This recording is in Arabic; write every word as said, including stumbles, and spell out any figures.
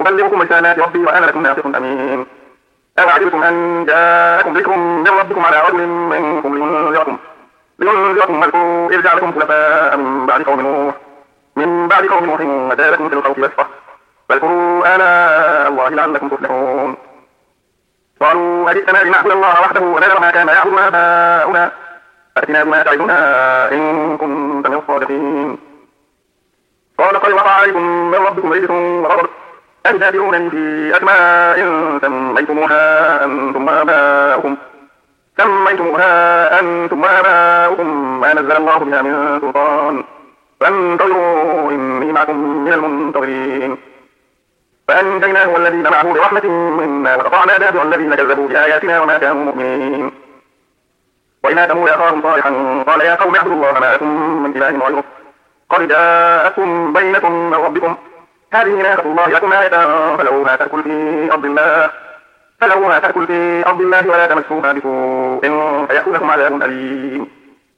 أبلغكم رسالات ربي وأنا لكم ناصح أمين. أوعدتكم أن جاءكم ذكر من ربكم على رجل منكم لينذركم لينذركم واذكروا إذ جعلكم خلفاء من بعد قوم نوح من بعد قوم نوح وزادكم في الخوف بسطة فاذكروا آلاء الله لعلكم تفلحون. قالوا أجئتنا لنعبد الله وحده ونذر ما كان يعبد آباؤنا فأتنا بما تعدنا إن كنت من الصادقين. قال قد وقع عليكم من ربكم رجس وغضب أتجادلونني في أسماء سميتموها أنتم وآباؤكم سميتموها أنتم وآباؤكم ما نزل الله بها من سلطان فانتظروا إني معكم من المنتظرين. فأنجيناه والذين معه برحمة منا وقطعنا دابر الذين كذبوا بآياتنا وما كانوا مؤمنين. وإلى ثمود أخاهم صالحا قال يا قوم اعبدوا الله ما لكم من إله غيره قد جاءتكم بينة من ربكم هذه ناقة الله لكم آية فلوها تأكل في أرض الله فلوها تأكل في أرض الله ولا تمسوها بسوء فيأخذكم عذاب أليم.